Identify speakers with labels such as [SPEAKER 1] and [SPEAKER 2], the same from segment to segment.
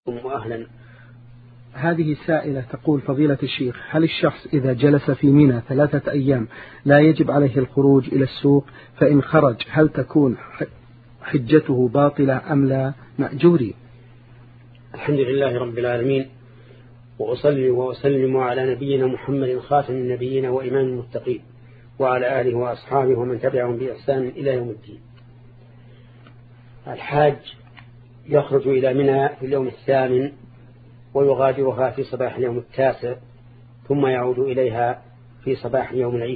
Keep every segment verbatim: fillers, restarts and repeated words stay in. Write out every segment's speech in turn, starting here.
[SPEAKER 1] وأهلا.
[SPEAKER 2] هذه سائلة تقول: فضيلة الشيخ، هل الشخص إذا جلس في منى ثلاثة أيام لا يجب عليه الخروج إلى السوق؟ فإن خرج هل تكون حجته باطلة أم لا مأجوري؟
[SPEAKER 1] الحمد لله رب العالمين، وأصلي وأسلم على نبينا محمد خاتم النبيين وإمام المتقين وعلى آله وأصحابه ومن تبعهم بإحسان إلى يوم الدين. الحاج يخرج إلى منى في اليوم الثامن ويغادرها في صباح اليوم التاسع، ثم يعود إليها في صباح يوم العيد.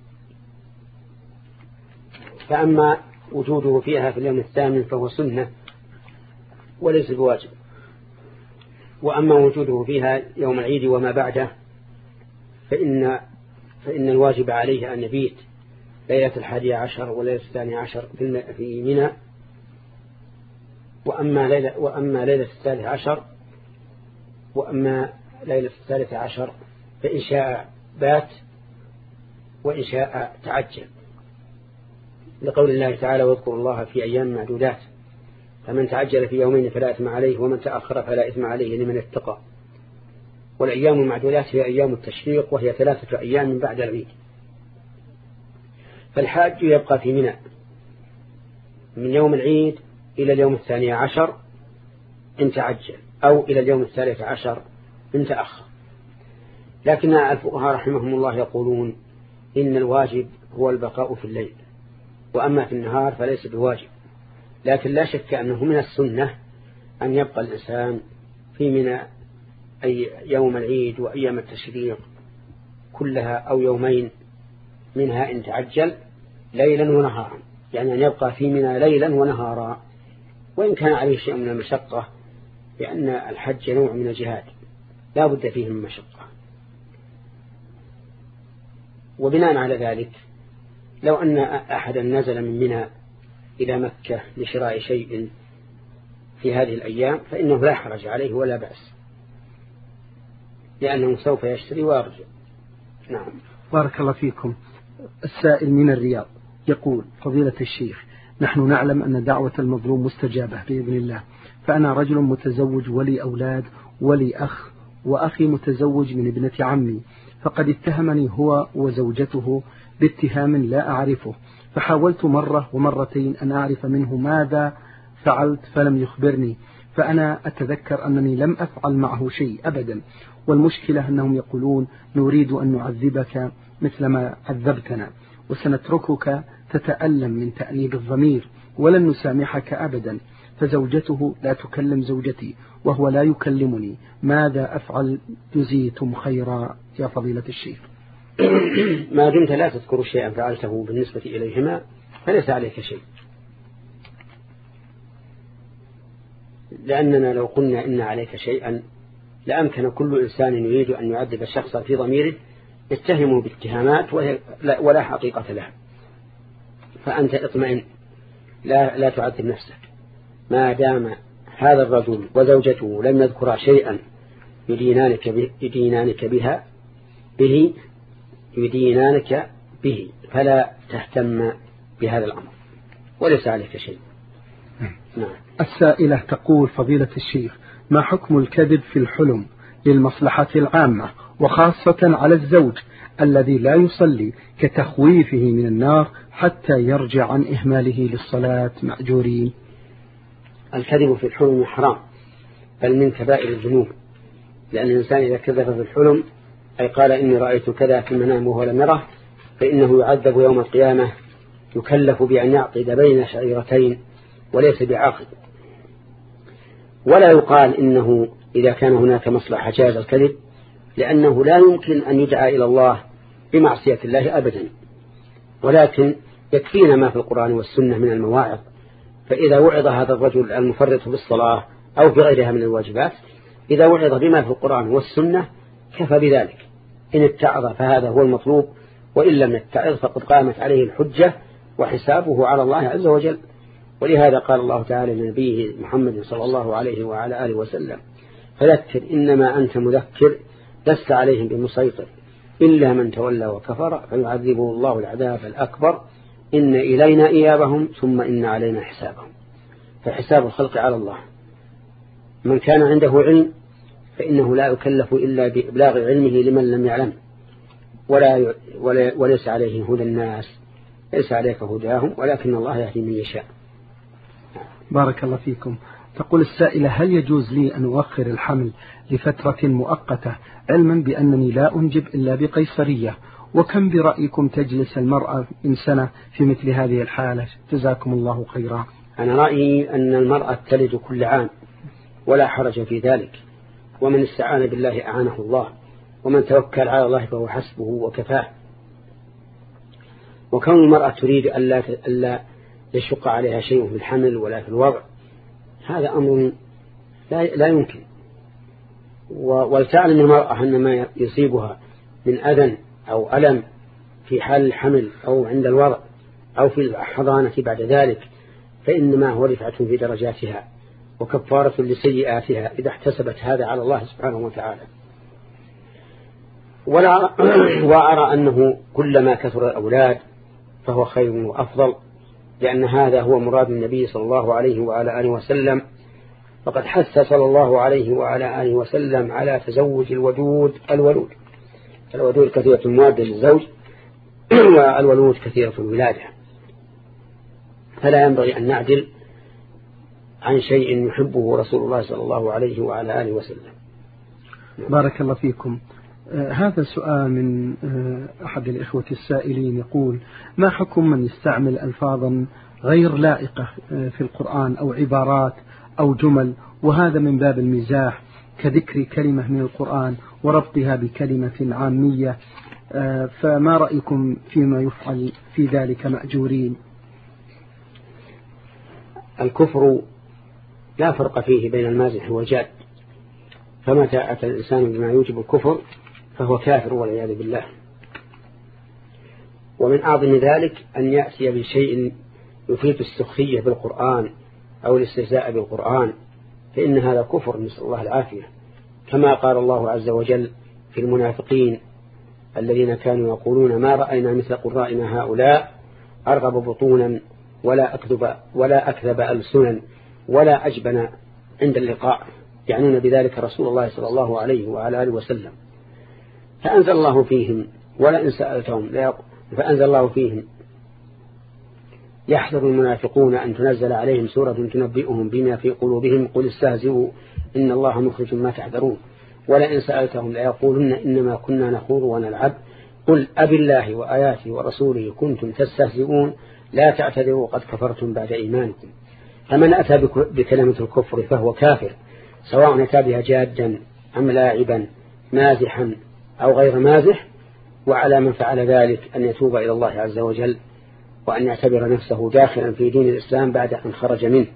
[SPEAKER 1] فأما وجوده فيها في اليوم الثامن فهو سنة وليس بواجب، وأما وجوده فيها يوم العيد وما بعده فإن, فإن الواجب عليه أن يبيت ليلة الحادي عشر وليلة الثاني عشر في منى، وأما ليلة, وأما ليلة الثالث عشر وأما ليلة الثالث عشر فإن شاء بات وإن شاء تعجل، لقول الله تعالى: واذكروا الله في أيام معدودات، فمن تعجل في يومين فلا إثم عليه ومن تأخر فلا إثم عليه لمن اتقى. والأيام المعدودات هي أيام التشريق، وهي ثلاثة أيام من بعد العيد. فالحاج يبقى في منى من يوم العيد إلى اليوم الثاني عشر إن تعجل، أو إلى اليوم الثالث عشر إن تأخر. لكن الفقهاء رحمهم الله يقولون إن الواجب هو البقاء في الليل، وأما في النهار فليس بواجب. لكن لا شك أنه من السنة أن يبقى الإنسان في منى أي يوم العيد وأيام التشريق كلها، أو يومين منها إن تعجل، ليلا ونهارا، يعني أن يبقى في منى ليلا ونهارا، وإن كان عليه شيء من المشقة، لأن الحج نوع من الجهاد لا بد فيه من مشقة. وبناء على ذلك لو أن أحدا نزل من منى إلى مكة لشراء شيء في هذه الأيام فإنه لا حرج عليه ولا بأس، لأنه سوف يشتري ويرجع. نعم.
[SPEAKER 2] بارك الله فيكم. السائل من الرياض يقول: فضيلة الشيخ، نحن نعلم أن دعوة المظلوم مستجابة بإذن الله، فأنا رجل متزوج ولي أولاد ولي أخ، وأخي متزوج من ابنة عمي، فقد اتهمني هو وزوجته باتهام لا أعرفه، فحاولت مرة ومرتين أن أعرف منه ماذا فعلت فلم يخبرني، فأنا أتذكر أنني لم أفعل معه شيء أبدا، والمشكلة أنهم يقولون: نريد أن نعذبك مثلما عذبتنا، وسنتركك تتألم من تأنيب الضمير، ولن نسامحك أبدا. فزوجته لا تكلم زوجتي وهو لا يكلمني، ماذا أفعل جزيتم خيرا يا فضيلة الشيخ؟
[SPEAKER 1] ما دمت لا تذكر شيئا فعلته بالنسبة إليهما فليس عليك شيء، لأننا لو قلنا إن عليك شيئا لأمكن كل إنسان يريد أن يعذب شخصا في ضميره اتهمه باتهامات ولا حقيقة لها. فأنت اطمئن، لا, لا تعذب نفسك ما دام هذا الرجل وزوجته لم يذكرا شيئا يدينانك, به يدينانك بها به يدينانك به فلا تهتم بهذا الأمر وليس عليك شيء.
[SPEAKER 2] نعم. السائلة تقول: فضيلة الشيخ، ما حكم الكذب في الحلم للمصلحة العامة، وخاصة على الزوج الذي لا يصلي، كتخويفه من النار حتى يرجع عن إهماله للصلاة مأجورين؟
[SPEAKER 1] الكذب في الحلم حرام، بل من كبائر الذنوب، لأن الإنسان إذا كذب في الحلم أي قال إني رأيت كذا في المنام وهو لم يره، فإنه يعذب يوم القيامة، يكلف بأن يعقد بين شعيرتين وليس بعاقد. ولا يقال إنه إذا كان هناك مصلحة جاز الكذب، لأنه لا يمكن أن يدعى إلى الله بمعصية الله أبدا، ولكن يكفينا ما في القرآن والسنة من المواعظ. فإذا وعظ هذا الرجل المفرط بالصلاة أو بغيرها من الواجبات، إذا وعظ بما في القرآن والسنة كفى بذلك. إن اتعظ فهذا هو المطلوب، وإن لم يتعظ فقد قامت عليه الحجة وحسابه على الله عز وجل. ولهذا قال الله تعالى لنبيه محمد صلى الله عليه وعلى آله وسلم: فذكر إنما أنت مذكر لست عليهم بمسيطر إلا من تولى وكفر فيعذبه الله العذاب الأكبر إن إلينا إيابهم ثم إن علينا حسابهم. فحساب الخلق على الله، من كان عنده علم فإنه لا يكلف إلا بإبلاغ علمه لمن لم يعلم، ولا ولا وليس عليه هدى الناس، ليس عليك هداهم ولكن الله يهدي من يشاء.
[SPEAKER 2] بارك الله فيكم. تقول السائلة: هل يجوز لي أن أؤخر الحمل لفترة مؤقتة علما بأنني لا أنجب إلا بقيصرية؟ وكم برأيكم تجلس المرأة من سنة في مثل هذه الحالة؟ جزاكم الله خيرا.
[SPEAKER 1] أنا رأيي أن المرأة تلد كل عام ولا حرج في ذلك، ومن استعان بالله أعانه الله، ومن توكل على الله فهو حسبه وكفاه. وكون المرأة تريد ألا يشق عليها شيء في الحمل ولا في الوضع، هذا أمر لا يمكن. ولتعلم المرأة أن ما يصيبها من أذى أو ألم في حال الحمل أو عند الوضع أو في الحضانة بعد ذلك فإنما هو رفعة في درجاتها وكفارة لسيئاتها إذا احتسبت هذا على الله سبحانه وتعالى. وأرى أنه كلما كثر الأولاد فهو خير وأفضل، لأن هذا هو مراد النبي صلى الله عليه وعلى آله وسلم، فقد حث صلى الله عليه وعلى آله وسلم على تزوج الودود الولود. الودود كثيرة المواد للزوج، والولود كثيرة الولادة، فلا ينبغي أن نعدل عن شيء يحبه رسول الله صلى الله عليه وعلى آله وسلم.
[SPEAKER 2] بارك الله فيكم. آه هذا سؤال من آه أحد الإخوة السائلين يقول: ما حكم من يستعمل ألفاظا غير لائقة آه في القرآن أو عبارات أو جمل، وهذا من باب المزاح، كذكر كلمة من القرآن وربطها بكلمة عامية، آه فما رأيكم فيما يفعل في ذلك مأجورين؟
[SPEAKER 1] الكفر لا فرق فيه بين المازح والجاد، فمتى أتى الإنسان بما يوجب الكفر فهو كافر والعياذ بالله. ومن أعظم ذلك أن يأتي بشيء يفيد السخرية بالقرآن أو الاستهزاء بالقرآن، فإن هذا كفر، نسأل الله العافية، كما قال الله عز وجل في المنافقين الذين كانوا يقولون: ما رأينا مثل قرائنا هؤلاء أرغب بطونا ولا أكذب ولا أكذب ألسنا ولا أجبن عند اللقاء، يعنون بذلك رسول الله صلى الله عليه وعلى آله وسلم. فأنزل الله فيهم: ولئن سألتهم فأنزل الله فيهم: يحذر المنافقون أن تنزل عليهم سورة تنبئهم بما في قلوبهم قل استهزئوا إن الله مخرج ما تحذرون ولئن سألتهم ليقولن إنما كنا نخوض ونلعب قل أبي الله وآياته ورسوله كنتم تستهزئون لا تعتذروا قد كفرتم بعد إيمانكم. فمن أتى بكلمة الكفر فهو كافر، سواء أتى بها جادا أم لاعبا مازحا أو غير مازح. وعلى من فعل ذلك أن يتوب إلى الله عز وجل، وأن يعتبر نفسه داخلا في دين الإسلام بعد أن خرج منه.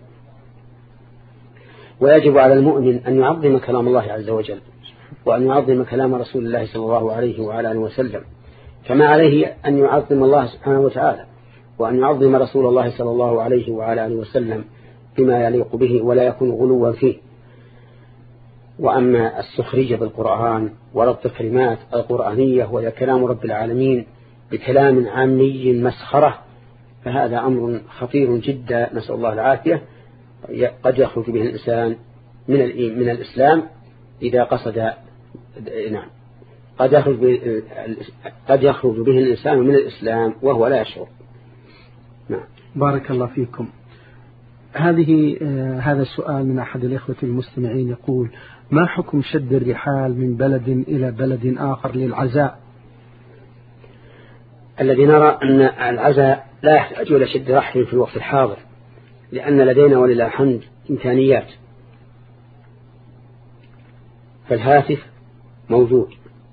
[SPEAKER 1] ويجب على المؤمن أن يعظم كلام الله عز وجل، وأن يعظم كلام رسول الله صلى الله عليه وعلى آله وسلم، كما عليه أن يعظم الله سبحانه وتعالى، وأن يعظم رسول الله صلى الله عليه وعلى آله وسلم بما يليق به ولا يكون غلوا فيه. وأما السخرية بالقرآن وربط الكلمات القرآنية وهي كلام رب العالمين بكلام عامي مسخرة، فهذا أمر خطير جدا، نسأل الله العافية. قد يخرج به الإنسان من من الإسلام إذا قصد نعم قد يخرج به قد يخرج به الإنسان من الإسلام وهو لا يشعر. نعم.
[SPEAKER 2] بارك الله فيكم. هذه آه هذا السؤال من أحد الإخوة المستمعين يقول: ما حكم شد الرحال من بلد إلى بلد آخر للعزاء؟
[SPEAKER 1] الذي نرى أن العزاء لا يحتاج إلى شد رحل في الوقت الحاضر، لأن لدينا ولله الحمد إمكانيات، فالهاتف موجود،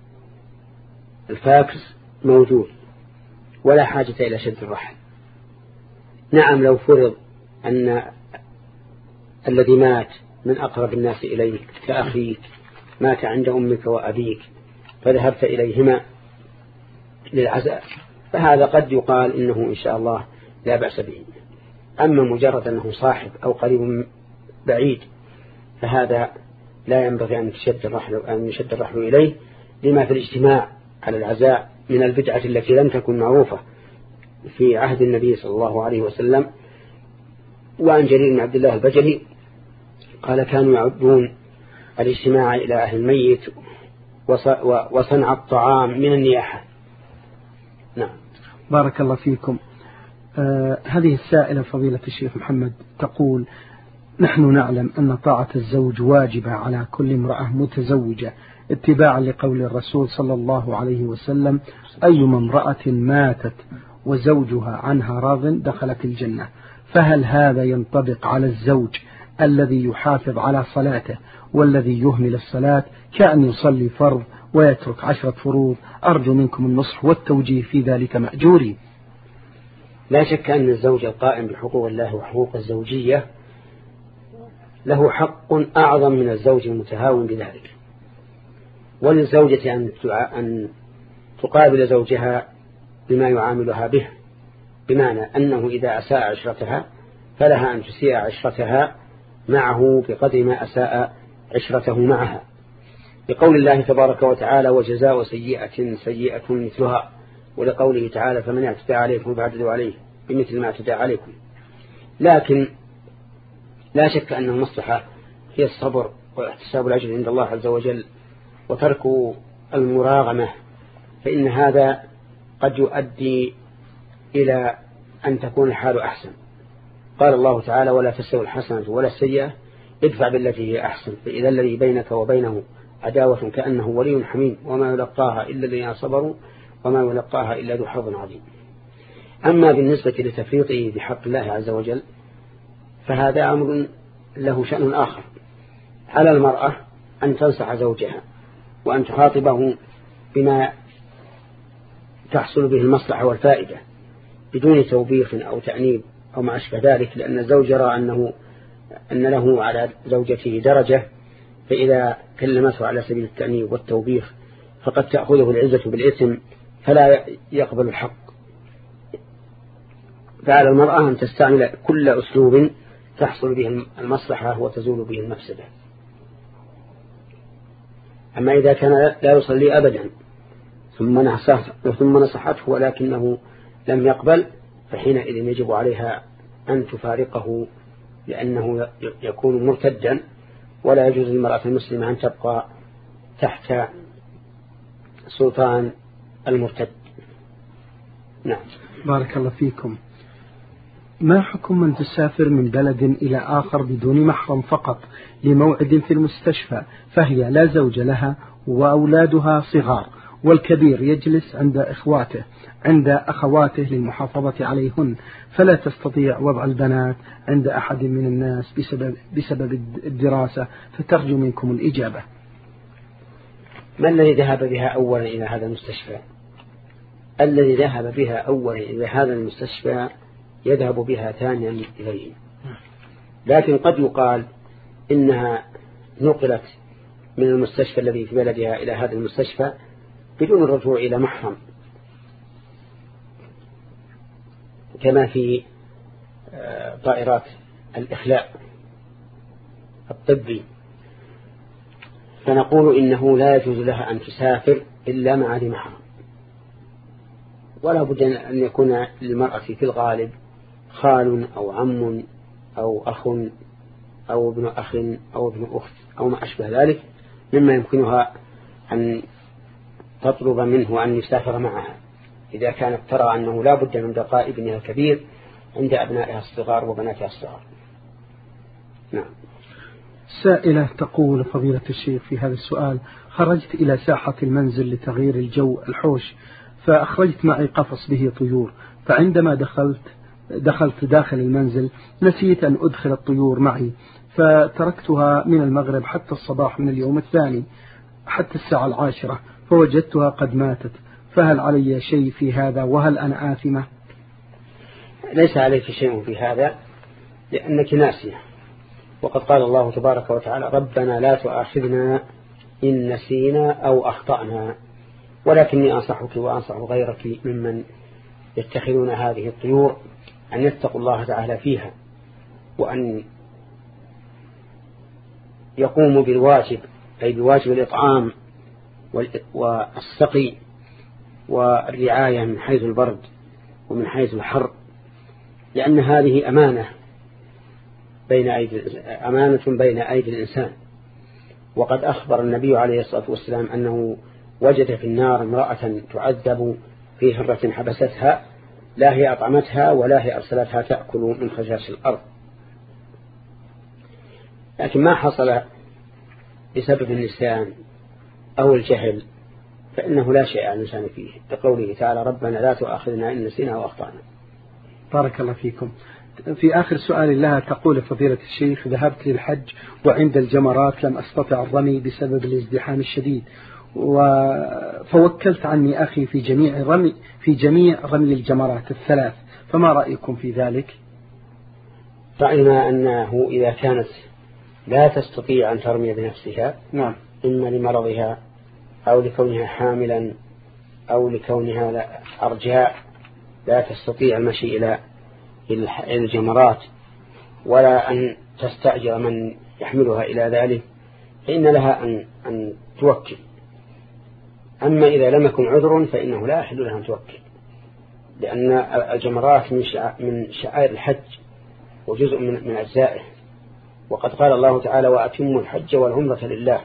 [SPEAKER 1] الفاكس موجود، ولا حاجة إلى شد الرحل. نعم، لو فرض أن الذي مات من أقرب الناس إليك كأخيك مات عند أمك وأبيك فذهبت إليهما للعزاء، فهذا قد يقال إنه إن شاء الله لا بأس به. أما مجرد أنه صاحب أو قريب بعيد فهذا لا ينبغي أن يشد الرحل أن يشد الرحل إليه، لما في الاجتماع على العزاء من البدعة التي لم تكن معروفة في عهد النبي صلى الله عليه وسلم. وعن جرير بن عبد الله البجلي قال كانوا يعدون الاجتماع إلى أهل الميت وصنع الطعام من النياحة. نعم.
[SPEAKER 2] بارك الله فيكم. آه هذه السائلة فضيلة الشيخ محمد تقول: نحن نعلم أن طاعة الزوج واجبة على كل امرأة متزوجة اتباعا لقول الرسول صلى الله عليه وسلم: أيما امرأة ماتت وزوجها عنها راض دخلت الجنة. فهل هذا ينطبق على الزوج الذي يحافظ على صلاته والذي يهمل الصلاة كأن يصلي فرض ويترك عشرة فروض؟ أرجو منكم النصح والتوجيه في ذلك مأجوري.
[SPEAKER 1] لا شك أن الزوج القائم بحقوق الله وحقوق الزوجية له حق أعظم من الزوج المتهاون بذلك، وللزوجة أن تقابل زوجها بما يعاملها به، بمعنى أنه إذا أساء عشرتها فلها أن تسيء عشرتها معه بقدر ما أساء عشرته معها، لقول الله تبارك وتعالى: وجزاء سيئة سيئة مثلها، ولقوله تعالى: فمن اعتدى عليكم فاعتدوا عليه بمثل ما اعتدى عليكم. لكن لا شك أن المصلحة هي الصبر واحتساب الأجر عند الله عز وجل وترك المراغمة، فإن هذا قد يؤدي إلى أن تكون الحال أحسن. قال الله تعالى: ولا تستوي الحسنة ولا السيئة ادفع بالتي هي أحسن، فإذا الذي بينك وبينه عداوة كأنه ولي حميم وما يلقاها إلا الذين صبروا وما يلقاها إلا ذو حظ عظيم. أما بالنسبة لتفريطه بحق الله عز وجل فهذا أمر له شأن آخر. على المرأة أن تنصح زوجها وأن تخاطبه بما تحصل به المصلحة والفائدة بدون توبيخ أو تأنيب أو ما أشبه ذلك، لأن الزوج يرى أنه أن له على زوجته درجة، فإذا كلمته على سبيل التأنيب والتوبيخ فقد تأخذه العزة بالإثم فلا يقبل الحق. فعلى المرأة أن تستعمل كل أسلوب تحصل به المصلحة وتزول به المفسدة. أما إذا كان لا يصلي أبدا ثم نصحته ولكنه لم يقبل فحينئذ يجب عليها أن تفارقه، لأنه يكون مرتدا، ولا يجوز للمرأة المسلمة أن تبقى تحت سلطان المرتد. نعم.
[SPEAKER 2] بارك الله فيكم. ما حكم من تسافر من بلد إلى آخر بدون محرم فقط لموعد في المستشفى، فهي لا زوج لها وأولادها صغار، والكبير يجلس عند إخواته عند أخواته للمحافظة عليهن، فلا تستطيع وضع البنات عند أحد من الناس بسبب, بسبب الدراسة، فترجو منكم الإجابة.
[SPEAKER 1] ما الذي ذهب بها أولا إلى هذا المستشفى؟ الذي ذهب بها أولا إلى هذا المستشفى يذهب بها ثانيا إليه، لكن قد يقال إنها نقلت من المستشفى الذي في بلدها إلى هذا المستشفى بدون الرجوع إلى محرم، كما في طائرات الإخلاء الطبي، فنقول إنه لا يجوز لها أن تسافر إلا مع ذي محرم، ولا بد أن يكون للمرأة في الغالب خال أو عم أو أخ أو ابن أخ أو ابن أخت أو ما أشبه ذلك مما يمكنها أن تطلب منه أن يسافر معها إذا كانت ترى أنه لا بد من بقاء ابنها الكبير عند أبنائها الصغار وبناتها الصغار. نعم.
[SPEAKER 2] سائلة تقول: فضيلة الشيخ، في هذا السؤال: خرجت إلى ساحة المنزل لتغيير الجو الحوش، فأخرجت معي قفص به طيور، فعندما دخلت دخلت داخل المنزل نسيت أن أدخل الطيور معي، فتركتها من المغرب حتى الصباح من اليوم الثاني حتى الساعة العاشرة، فوجدتها قد ماتت، فهل علي شيء في هذا وهل أنا آثمة؟
[SPEAKER 1] ليس عليك شيء في هذا لأنك ناسية، وقد قال الله تبارك وتعالى: ربنا لا تؤاخذنا إن نسينا أو أخطأنا. ولكني أنصحك وأنصح غيرك ممن يتخذون هذه الطيور أن يتقوا الله تعالى فيها، وأن يقوموا بالواجب، أي بواجب الإطعام والسقي والرعاية من حيث البرد ومن حيث الحر، لأن هذه أمانة بين أيدي أمانة بين أيدي الإنسان. وقد أخبر النبي عليه الصلاة والسلام أنه وجد في النار امرأة تعذب في هرة حبستها، لا هي أطعمتها ولا هي أرسلتها تأكل من خشاش الأرض. لكن ما حصل بسبب النسيان أو الجهل فإنه لا شيء على الإنسان فيه، لقوله تعالى ربنا لا تؤاخذنا إن نسينا وأخطأنا.
[SPEAKER 2] بارك الله فيكم. في آخر سؤال لها تقول فضيلة الشيخ ذهبت للحج وعند الجمرات لم أستطع الرمي بسبب الازدحام الشديد، فوكلت عني أخي في جميع رمي في جميع رمي الجمرات الثلاث، فما رأيكم في ذلك؟
[SPEAKER 1] رأينا أنه إذا كانت لا تستطيع أن ترمي بنفسها، نعم، إما لمرضها أو لكونها حاملا أو لكونها لا أرجاء لا تستطيع المشي إلى الجمرات ولا أن تستأجر من يحملها إلى ذلك، فإن لها أن, أن توكل. أما إذا لم يكن عذر فإنه لا يحل لها أن توكل، لأن الجمرات من شعائر الحج وجزء من, من أجزائه، وقد قال الله تعالى وأتموا الحج والعمرة لله.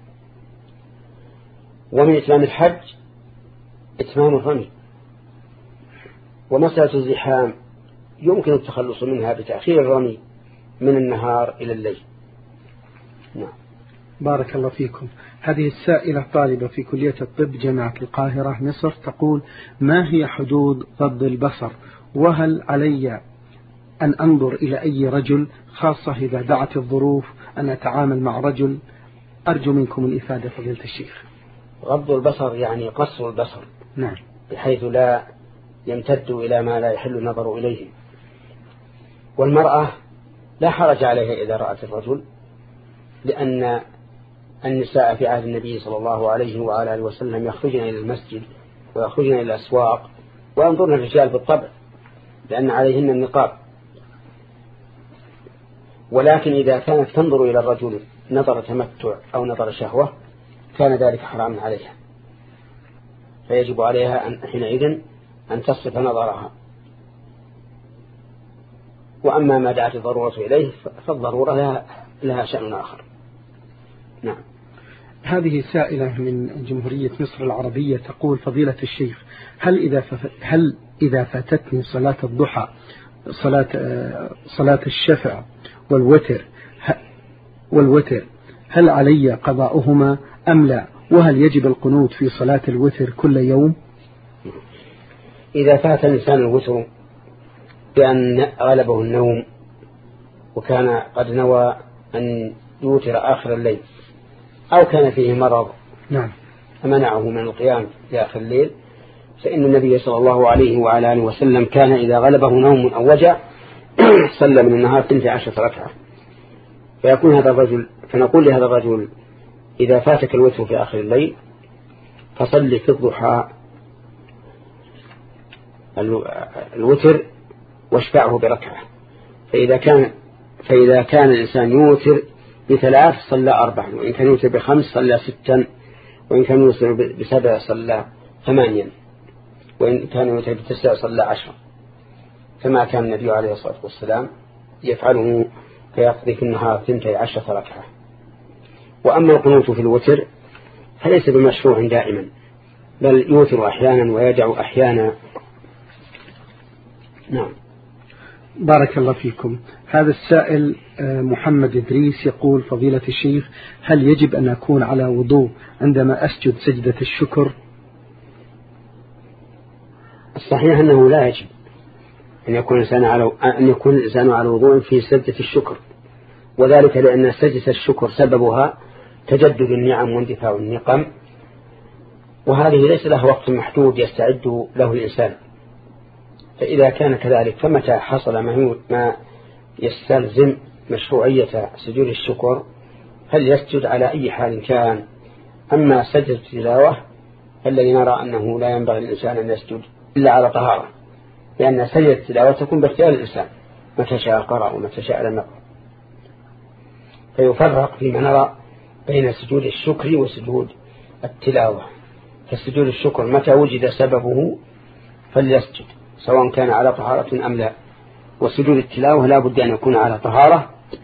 [SPEAKER 1] ومن إتمام الحج إتمام الرمي. ومسألة الزحام يمكن التخلص منها بتأخير الرمي من النهار إلى الليل. نعم.
[SPEAKER 2] بارك الله فيكم. هذه السائلة طالبة في كلية الطب جامعة القاهرة مصر تقول ما هي حدود غض البصر، وهل علي أن أنظر إلى أي رجل خاصة إذا دعت الظروف أن أتعامل مع رجل؟ أرجو منكم الإفادة فضيلة الشيخ.
[SPEAKER 1] غض البصر يعني قصر البصر،
[SPEAKER 2] نعم،
[SPEAKER 1] بحيث لا يمتد إلى ما لا يحل النظر إليه. والمرأة لا حرج عليها إذا رأت الرجل، لأن النساء في عهد النبي صلى الله عليه وعلى آله وسلم يخرجن إلى المسجد ويخرجن إلى الأسواق وينظرن الرجال بالطبع لأن عليهن النقاب. ولكن إذا كانت تنظر إلى الرجل نظر تمتع أو نظر شهوة كان ذلك حراما عليها، فيجب عليها أن حينئذ أن تصف نظرها. وأما ما دعت الضرورة إليه فالضرورة لها, لها شأن آخر. نعم.
[SPEAKER 2] هذه سائلة من جمهورية مصر العربية تقول فضيلة الشيخ هل إذا هل إذا فاتتني صلاة الضحى صلاة صلاة الشفع والوتر والوتر هل علي قضاؤهما أم لا؟ وهل يجب القنوت في صلاة الوتر كل يوم؟
[SPEAKER 1] إذا فات الإنسان الوتر بأن غلبه النوم وكان قد نوى أن يوتر آخر الليل أو كان فيه مرض،
[SPEAKER 2] نعم،
[SPEAKER 1] فمنعه من القيام في آخر الليل، فإن النبي صلى الله عليه وعلى آله وسلم كان إذا غلبه نوم أو وجع صلى من النهار اثنتي عشرة ركعة. فيكون هذا الرجل فنقول لهذا الرجل إذا فاتك الوتر في آخر الليل فصل في الضحى الوتر واشفعه بركعة. فإذا كان فإذا كان الإنسان يوتر بثلاث صلى أربعا، وإن كان يوتر بخمس صلى ستا، وإن كان يوتر بسبع صلى ثمانيا، وإن كان يوتر بتسع صلى عشرا، كما كان النبي عليه الصلاة والسلام يفعله فيقضي في النهار ثنتي عشرة ركعة. وأما القنوت في الوتر فليس بمشروع دائما، بل يوتر أحيانا ويدع أحيانا. نعم.
[SPEAKER 2] بارك الله فيكم. هذا السائل محمد إدريس يقول فضيلة الشيخ هل يجب أن أكون على وضوء عندما أسجد سجدة الشكر؟
[SPEAKER 1] الصحيح أنه لا يجب أن يكون الإنسان على أن يكون الإنسان على وضوء في سجدة الشكر، وذلك لأن سجدة الشكر سببها تجدد النعم واندفاع النقم، وهذه ليس لها وقت محدود يستعد له الإنسان. فإذا كان كذلك فمتى حصل ما يستلزم مشروعية سجود الشكر فليسجد على أي حال كان. أما سجد التلاوة فالذي نرى أنه لا ينبغي للإنسان أن يسجد إلا على طهارة، لأن سجد التلاوة تكون باختيار الإنسان متى شاء قرأ ومتى شاء لم يقرأ. فيفرق فيما نرى بين سجود الشكر وسجود التلاوة. فسجود الشكر متى وجد سببه فليسجد سواء كان على طهارة أم لا، وسجود التلاوة لا بد أن يكون على طهارة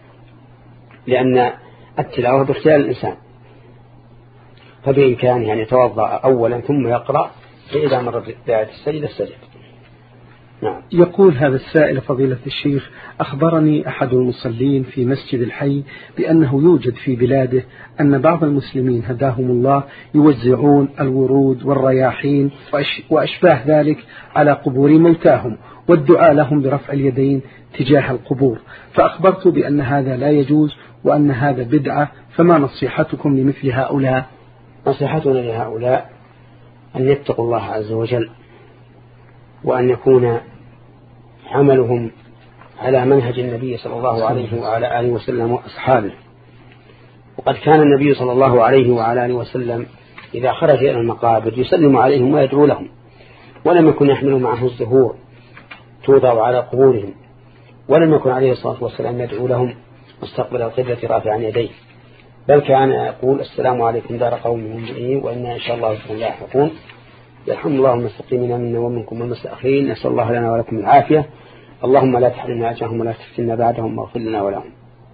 [SPEAKER 1] لأن التلاوة باختيار الإنسان، فبإمكانه أن يتوضأ أولا ثم يقرأ، فإذا مر بداية السجدة السجد. نعم.
[SPEAKER 2] يقول هذا السائل فضيلة الشيخ: أخبرني أحد المصلين في مسجد الحي بأنه يوجد في بلاده أن بعض المسلمين هداهم الله يوزعون الورود والرياحين وأشباه ذلك على قبور موتاهم والدعاء لهم برفع اليدين تجاه القبور، فأخبرت بأن هذا لا يجوز وأن هذا بدعة، فما نصيحتكم لمثل هؤلاء؟
[SPEAKER 1] نصيحتنا لهؤلاء أن يتقوا الله عز وجل، وأن يكون عملهم على منهج النبي صلى الله عليه وعلى آله وسلم وأصحابه. وقد كان النبي صلى الله عليه وعلى آله وسلم إذا خرج إلى المقابر يسلم عليهم ويدعو لهم، ولم يكن يحمل معه الزهور توضع على قبورهم، ولم يكن عليه الصلاة والسلام يدعو لهم مستقبل القبلة رافعا يديه، بل كان يقول: السلام عليكم دار قوم مؤمنين وإنا إن شاء الله بكم لاحقون، يرحم الله المستقيمين منا ومنكم والمستأخرين، نسأل الله لنا ولكم العافية، اللهم لا تحرمنا أجرهم ولا تفتنا بعدهم واغفر لنا ولهم.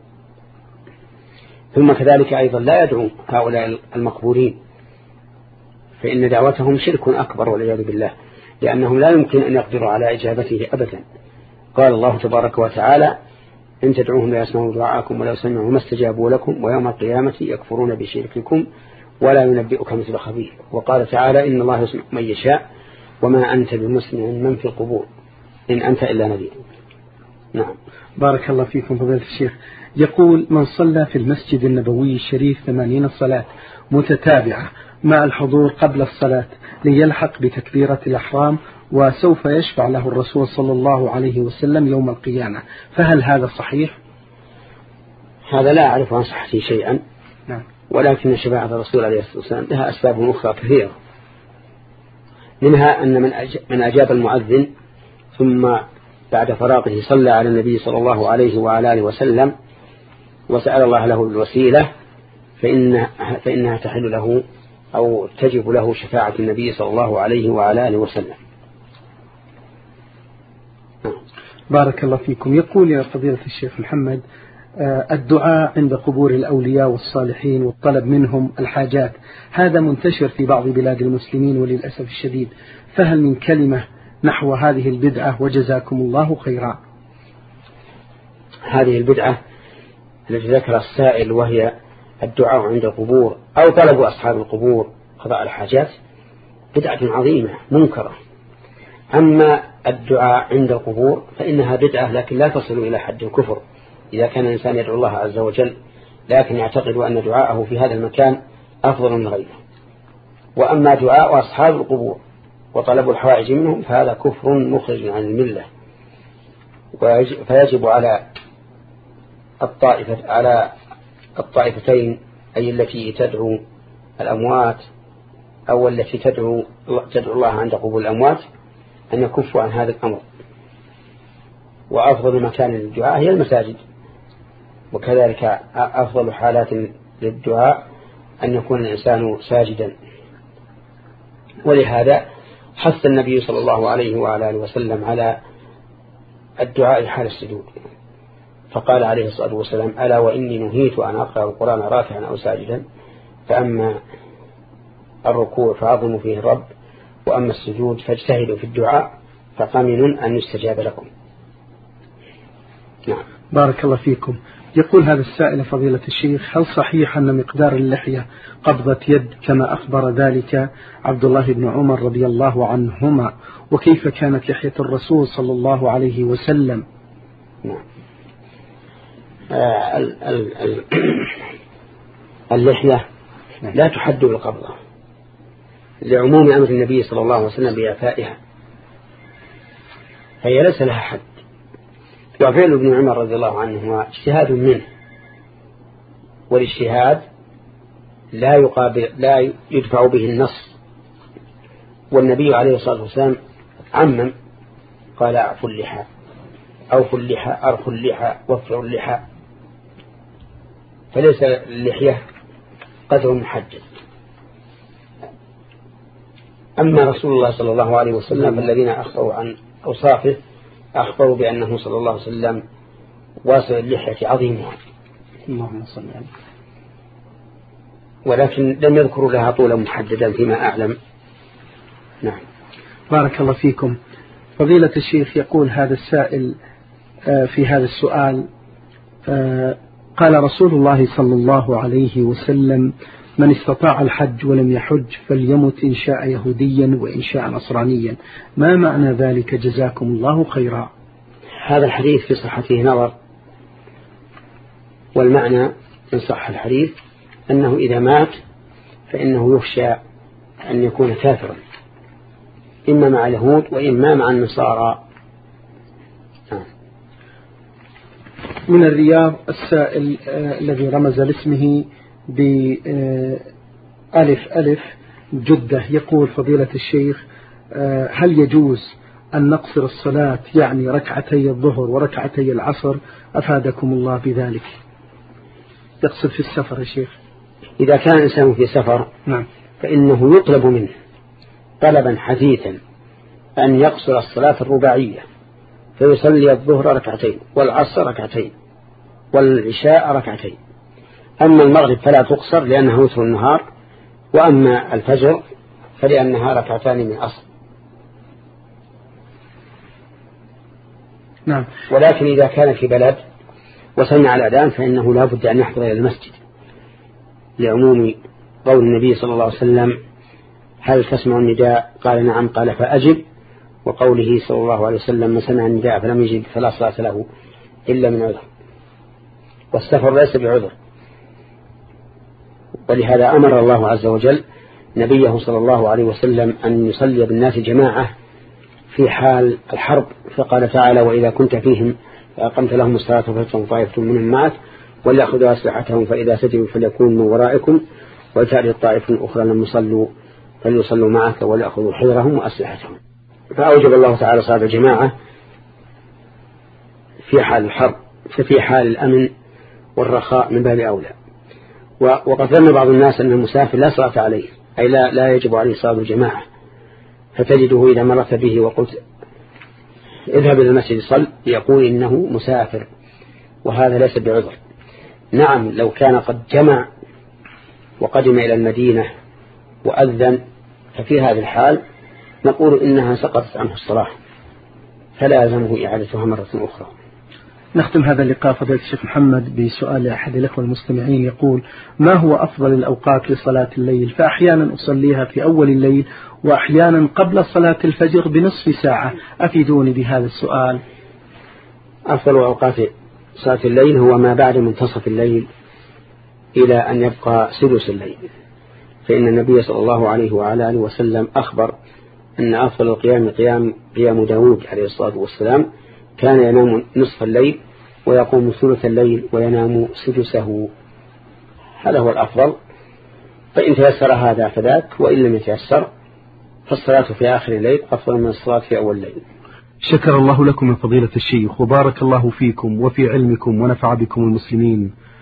[SPEAKER 1] ثم كذلك أيضا لا يدعو هؤلاء المقبورين، فإن دعوتهم شرك أكبر والعياذ بالله، لأنهم لا يمكن أن يقدروا على إجابته أبدا. قال الله تبارك وتعالى: إن تدعوهم لا يسمعوا دعاءكم ولو سمعوا ما استجابوا لكم ويوم القيامة يكفرون بشرككم ولا ينبئك مثل خبير. وقال تعالى: إن الله يسمع من يشاء وما أنت بمسمع من في القبور إن أنت إلا نذير. نعم.
[SPEAKER 2] بارك الله فيكم فضيلة الشيخ. يقول: من صلى في المسجد النبوي الشريف ثمانين صلاة متتابعة مع الحضور قبل الصلاة ليلحق بتكبيرة الأحرام وسوف يشفع له الرسول صلى الله عليه وسلم يوم القيامة، فهل هذا صحيح؟
[SPEAKER 1] هذا لا أعرف عن صحته شيئا.
[SPEAKER 2] نعم.
[SPEAKER 1] ولكن شفاعة الرسول عليه الصلاة والسلام لها أسباب أخرى كثيرة، منها أن من أجاب المؤذن ثم بعد فراغه صلى على النبي صلى الله عليه وعلى آله وسلم وسأل الله له الوسيلة فإن فإنها تحل له أو تجب له شفاعة النبي صلى الله عليه وعلى آله وسلم.
[SPEAKER 2] بارك الله فيكم. يقول: يا فضيلة الشيخ محمد، الدعاء عند قبور الأولياء والصالحين والطلب منهم الحاجات هذا منتشر في بعض بلاد المسلمين وللأسف الشديد، فهل من كلمة نحو هذه البدعة وجزاكم الله خيرا؟
[SPEAKER 1] هذه البدعة التي ذكر السائل وهي الدعاء عند القبور أو طلب أصحاب القبور قضاء الحاجات بدعة عظيمة منكرة. أما الدعاء عند القبور فإنها بدعة لكن لا تصل إلى حد الكفر إذا كان الإنسان يدعو الله عز وجل لكن يعتقد أن دعاءه في هذا المكان أفضل من غيره. وأما دعاء أصحاب القبور وطلب الحوائج منهم فهذا كفر مخرج عن الملة، فيجب على الطائفة على الطائفتين أي التي تدعو الأموات أو التي تدعو تدعو الله عند قبور الأموات أن يكفوا عن هذا الأمر. وأفضل مكان للدعاء هي المساجد، وكذلك أفضل حالات للدعاء أن يكون الإنسان ساجدا. ولهذا حث النبي صلى الله عليه وعلى آله وسلم على الدعاء حال السجود، فقال عليه الصلاة والسلام: ألا وإني نهيت أن أقرأ القرآن راكعا أو ساجدا، فأما الركوع فعظموا فيه الرب، وأما السجود فاجتهدوا في الدعاء فقمن أن يستجاب لكم. نعم.
[SPEAKER 2] بارك الله فيكم. يقول هذا السائل: فضيلة الشيخ، هل صحيح أن مقدار اللحية قبضة يد كما أخبر ذلك عبد الله بن عمر رضي الله عنهما، وكيف كانت لحية الرسول صلى الله عليه وسلم؟
[SPEAKER 1] نعم. آه ال ال ال اللحية لا تحد بالقبضة لعموم أمر النبي صلى الله عليه وسلم بإعفائها، فهي ليس لها حد. وفعل ابن عمر رضي الله عنه هو اجتهاد منه، والاجتهاد لا يقابل لا يدفع به النص، والنبي عليه الصلاة والسلام عمم قال: أعفوا اللحى، أوفوا اللحى، أرخوا اللحى، وفروا اللحى، فليس اللحية قدر محدد. أما رسول الله صلى الله عليه وسلم فالذين أخبروا عن أوصافه أخبروا بأنه صلى الله عليه وسلم واسع اللحية عظيمها
[SPEAKER 2] اللهم صل عليه.
[SPEAKER 1] ولكن لم يذكروا لها طولا محددا فيما أعلم. نعم.
[SPEAKER 2] بارك الله فيكم. فضيلة الشيخ، يقول هذا السائل في هذا السؤال: قال رسول الله صلى الله عليه وسلم: من استطاع الحج ولم يحج فليمت إن شاء يهوديا وإن شاء نصرانيا، ما معنى ذلك جزاكم الله خيرا؟
[SPEAKER 1] هذا الحديث في صحته نظر، والمعنى إن صح الحديث أنه إذا مات فإنه يخشى أن يكون كافرا، إما مع اليهود وإما مع النصارى.
[SPEAKER 2] من الرياض السائل آه الذي رمز لاسمه بألف ألف جدة، يقول: فضيلة الشيخ، آه هل يجوز أن نقصر الصلاة، يعني ركعتي الظهر وركعتي العصر؟ أفادكم الله بذلك. يقصد في السفر يا شيخ.
[SPEAKER 1] إذا كان الإنسان في سفر
[SPEAKER 2] نعم.
[SPEAKER 1] فإنه يطلب منه طلبا حثيثا أن يقصر الصلاة الرباعية، فيصلي الظهر ركعتين والعصر ركعتين والعشاء ركعتين. أما المغرب فلا تقصر لأنها وتر النهار، وأما الفجر فلأنها ركعتان من أصل.
[SPEAKER 2] نعم.
[SPEAKER 1] ولكن إذا كان في بلد وسمع الأذان فإنه لا بد أن يحضر إلى المسجد، لعموم قول النبي صلى الله عليه وسلم: هل تسمع النداء؟ قال: نعم. قال: فأجب. وقوله صلى الله عليه وسلم: من سمع النداء فلم يجب فلا صلاة له إلا من عذر، والسفر ليس بعذر. ولهذا أمر الله عز وجل نبيه صلى الله عليه وسلم أن يصلي بالناس جماعة في حال الحرب، فقال تعالى: وإذا كنت فيهم فأقمت لهم الصلاة فلتقم طائفة منهم معك وليأخذوا أسلحتهم فإذا سجدوا فليكونوا من ورائكم وتأتي الطائفة أخرى لم يصلوا فليصلوا معك وليأخذوا حذرهم وأسلحتهم. فأوجب الله تعالى صلاة الجماعة في حال الحرب، ففي حال الأمن والرخاء من باب أولى. وقد ظن بعض الناس أن المسافر لا صلاة عليه، أي لا, لا يجب عليه صلاة الجماعة، فتجده إذا مرت به وقلت اذهب إلى المسجد صل يقول إنه مسافر، وهذا ليس بعذر. نعم، لو كان قد جمع وقدم إلى المدينة وأذن ففي هذه الحال نقول إنها سقطت عنه الصلاة فلا يلزمه إعادتها مرة أخرى.
[SPEAKER 2] نختم هذا اللقاء فضيلة الشيخ محمد بسؤال أحد الأخوة المستمعين، يقول: ما هو أفضل الأوقات لصلاة الليل؟ فأحيانا أصليها في أول الليل وأحيانا قبل صلاة الفجر بنصف ساعة، أفيدوني بهذا السؤال.
[SPEAKER 1] أفضل أوقات صلاة الليل هو ما بعد منتصف الليل إلى أن يبقى سدس الليل، فإن النبي صلى الله عليه وعلى آله وسلم أخبر أن أفضل القيام قيام قيام داود عليه الصلاة والسلام، كان ينام نصف الليل ويقوم ثلث الليل وينام سدسه. هذا هو الأفضل، فإن تيسر هذا فذاك، وإن لم يتيسر فالصلاة في آخر الليل أفضل من الصلاة في أول الليل.
[SPEAKER 2] شكر الله لكم من فضيلة الشيخ، وبارك الله فيكم وفي علمكم ونفع بكم المسلمين.